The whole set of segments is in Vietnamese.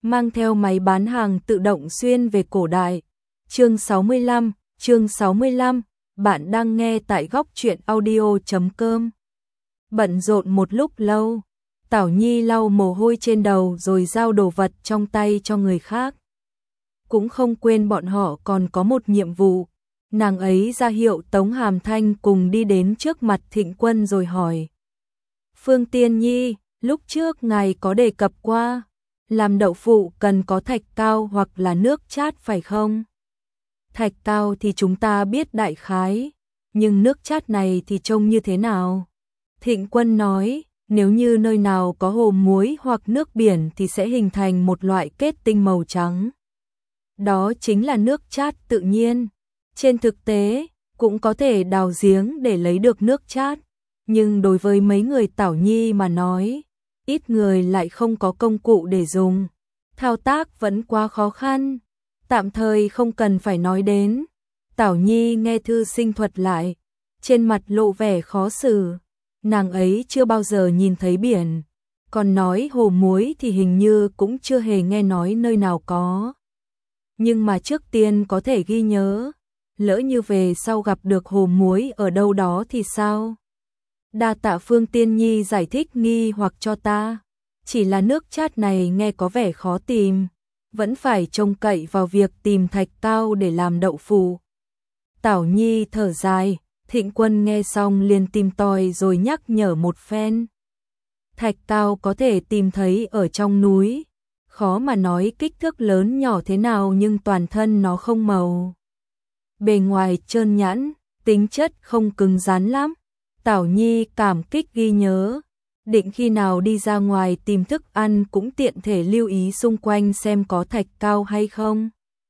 mang theo máy bán hàng tự động xuyên về cổ đại. Chương 65, bạn đang nghe tại góc truyện audio.com. Bận rộn một lúc lâu, Tảo Nhi lau mồ hôi trên đầu rồi giao đồ vật trong tay cho người khác. Cũng không quên bọn họ còn có một nhiệm vụ. Nàng ấy ra hiệu Tống Hàm Thanh cùng đi đến trước mặt Thịnh Quân rồi hỏi. Phương Tiên Nhi, lúc trước ngài có đề cập qua, làm đậu phụ cần có thạch cao hoặc là nước chát phải không? Thạch cao thì chúng ta biết đại khái, nhưng nước chát này thì trông như thế nào? Thịnh Quân nói, nếu như nơi nào có hồ muối hoặc nước biển thì sẽ hình thành một loại kết tinh màu trắng. Đó chính là nước chát tự nhiên. Trên thực tế, cũng có thể đào giếng để lấy được nước chát, nhưng đối với mấy người Tảo Nhi mà nói, ít người lại không có công cụ để dùng. Thao tác vẫn quá khó khăn, tạm thời không cần phải nói đến. Tảo Nhi nghe thư sinh thuật lại, trên mặt lộ vẻ khó xử. Nàng ấy chưa bao giờ nhìn thấy biển, còn nói hồ muối thì hình như cũng chưa hề nghe nói nơi nào có. Nhưng mà trước tiên có thể ghi nhớ, lỡ như về sau gặp được hồ muối ở đâu đó thì sao? Đa tạ Phương Tiên Nhi giải thích nghi hoặc cho ta. Chỉ là nước chát này nghe có vẻ khó tìm, vẫn phải trông cậy vào việc tìm thạch cao để làm đậu phụ. Tảo Nhi thở dài, Thịnh Quân nghe xong liền tìm tòi rồi nhắc nhở một phen. Thạch cao có thể tìm thấy ở trong núi, khó mà nói kích thước lớn nhỏ thế nào nhưng toàn thân nó không màu. Bề ngoài trơn nhẵn, tính chất không cứng rắn lắm. Tảo Nhi cảm kích ghi nhớ, định khi nào đi ra ngoài tìm thức ăn cũng tiện thể lưu ý xung quanh xem có thạch cao hay không.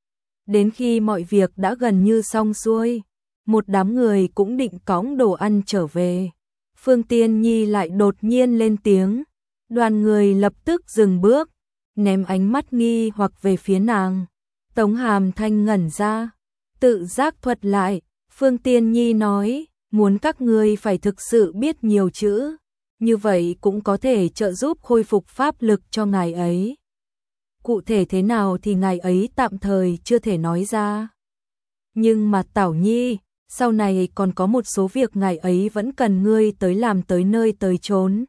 Đến khi mọi việc đã gần như xong xuôi, một đám người cũng định cõng đồ ăn trở về. Phương Tiên Nhi lại đột nhiên lên tiếng, đoàn người lập tức dừng bước, ném ánh mắt nghi hoặc về phía nàng. Tống Hàm Thanh ngẩn ra, tự giác thuật lại. Phương Tiên Nhi nói, muốn các ngươi phải thực sự biết nhiều chữ, như vậy cũng có thể trợ giúp khôi phục pháp lực cho ngài ấy. Cụ thể thế nào thì ngài ấy tạm thời chưa thể nói ra. Nhưng mà Tảo Nhi, sau này còn có một số việc ngài ấy vẫn cần ngươi tới làm tới nơi tới chốn.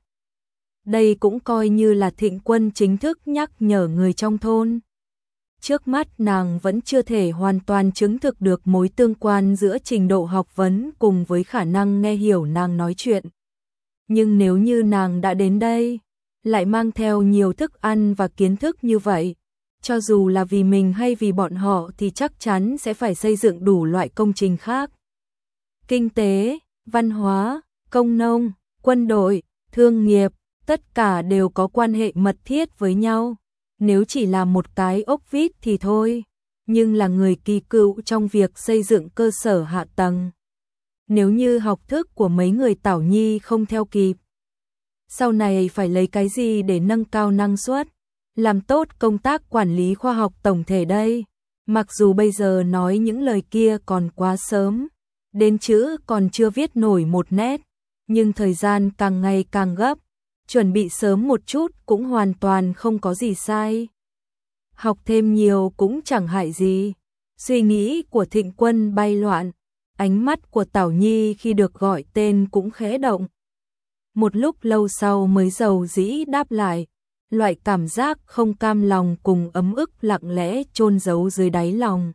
Đây cũng coi như là Thịnh Quân chính thức nhắc nhở người trong thôn. Trước mắt nàng vẫn chưa thể hoàn toàn chứng thực được mối tương quan giữa trình độ học vấn cùng với khả năng nghe hiểu nàng nói chuyện. Nhưng nếu như nàng đã đến đây, lại mang theo nhiều thức ăn và kiến thức như vậy, cho dù là vì mình hay vì bọn họ thì chắc chắn sẽ phải xây dựng đủ loại công trình khác. Kinh tế, văn hóa, công nông, quân đội, thương nghiệp, tất cả đều có quan hệ mật thiết với nhau. Nếu chỉ là một cái ốc vít thì thôi, nhưng là người kỳ cựu trong việc xây dựng cơ sở hạ tầng. Nếu như học thức của mấy người Tảo Nhi không theo kịp, sau này phải lấy cái gì để nâng cao năng suất, làm tốt công tác quản lý khoa học tổng thể đây. Mặc dù bây giờ nói những lời kia còn quá sớm, đến chữ còn chưa viết nổi một nét, nhưng thời gian càng ngày càng gấp. Chuẩn bị sớm một chút cũng hoàn toàn không có gì sai. Học thêm nhiều cũng chẳng hại gì. Suy nghĩ của Thịnh Quân bay loạn, ánh mắt của Tảo Nhi khi được gọi tên cũng khẽ động. Một lúc lâu sau mới dầu dĩ đáp lại, loại cảm giác không cam lòng cùng ấm ức lặng lẽ chôn giấu dưới đáy lòng.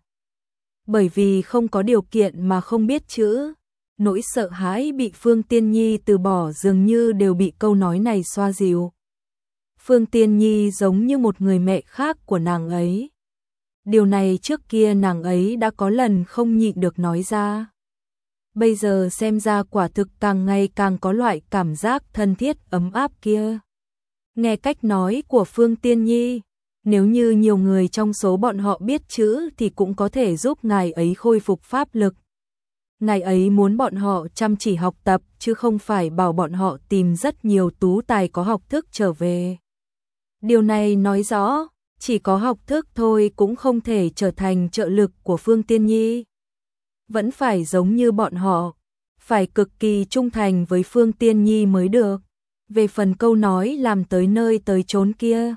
Bởi vì không có điều kiện mà không biết chữ. Nỗi sợ hãi bị Phương Tiên Nhi từ bỏ dường như đều bị câu nói này xoa dịu. Phương Tiên Nhi giống như một người mẹ khác của nàng ấy. Điều này trước kia nàng ấy đã có lần không nhịn được nói ra. Bây giờ xem ra quả thực càng ngày càng có loại cảm giác thân thiết ấm áp kia. Nghe cách nói của Phương Tiên Nhi, nếu như nhiều người trong số bọn họ biết chữ thì cũng có thể giúp ngài ấy khôi phục pháp lực. Ngài ấy muốn bọn họ chăm chỉ học tập chứ không phải bảo bọn họ tìm rất nhiều tú tài có học thức trở về. Điều này nói rõ, chỉ có học thức thôi cũng không thể trở thành trợ lực của Phương Tiên Nhi. Vẫn phải giống như bọn họ, phải cực kỳ trung thành với Phương Tiên Nhi mới được. Về phần câu nói làm tới nơi tới chốn kia,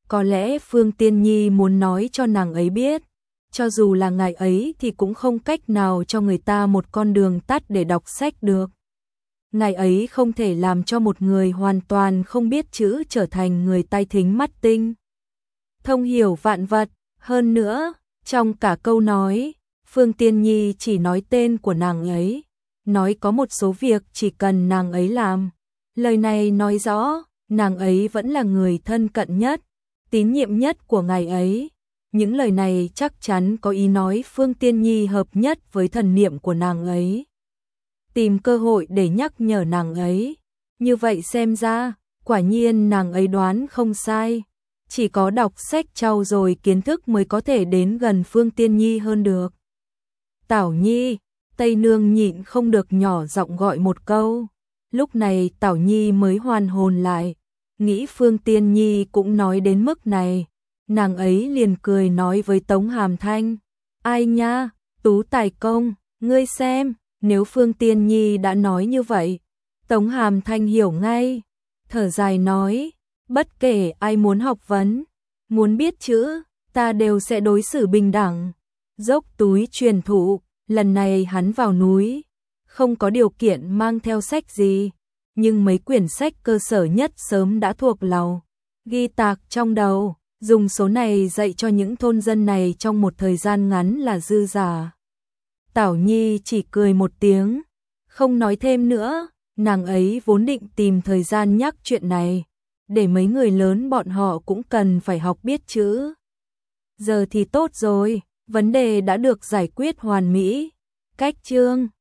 Có lẽ Phương Tiên Nhi muốn nói cho nàng ấy biết, cho dù là ngày ấy thì cũng không cách nào cho người ta một con đường tắt để đọc sách được. Ngày ấy không thể làm cho một người hoàn toàn không biết chữ trở thành người tai thính mắt tinh, thông hiểu vạn vật. Hơn nữa, trong cả câu nói, Phương Tiên Nhi chỉ nói tên của nàng ấy, nói có một số việc chỉ cần nàng ấy làm. Lời này nói rõ, nàng ấy vẫn là người thân cận nhất, tín nhiệm nhất của ngài ấy. Những lời này chắc chắn có ý nói Phương Tiên Nhi hợp nhất với thần niệm của nàng ấy, tìm cơ hội để nhắc nhở nàng ấy. Như vậy xem ra, quả nhiên nàng ấy đoán không sai. Chỉ có đọc sách trau dồi kiến thức mới có thể đến gần Phương Tiên Nhi hơn được. Tảo Nhi, Tây Nương nhịn không được nhỏ giọng gọi một câu. Lúc này Tảo Nhi mới hoàn hồn lại, nghĩ Phương Tiên Nhi cũng nói đến mức này. Nàng ấy liền cười nói với Tống Hàm Thanh, ai nha, Tú Tài Công, ngươi xem, nếu Phương Tiên Nhi đã nói như vậy. Tống Hàm Thanh hiểu ngay, thở dài nói, bất kể ai muốn học vấn, muốn biết chữ, ta đều sẽ đối xử bình đẳng. Dốc túi truyền thụ, lần này hắn vào núi, không có điều kiện mang theo sách gì, nhưng mấy quyển sách cơ sở nhất sớm đã thuộc lòng, ghi tạc trong đầu, dùng số này dạy cho những thôn dân này trong một thời gian ngắn là dư giả. Tảo Nhi chỉ cười một tiếng, không nói thêm nữa, nàng ấy vốn định tìm thời gian nhắc chuyện này, để mấy người lớn bọn họ cũng cần phải học biết chữ. Giờ thì tốt rồi, vấn đề đã được giải quyết hoàn mỹ. Cách chương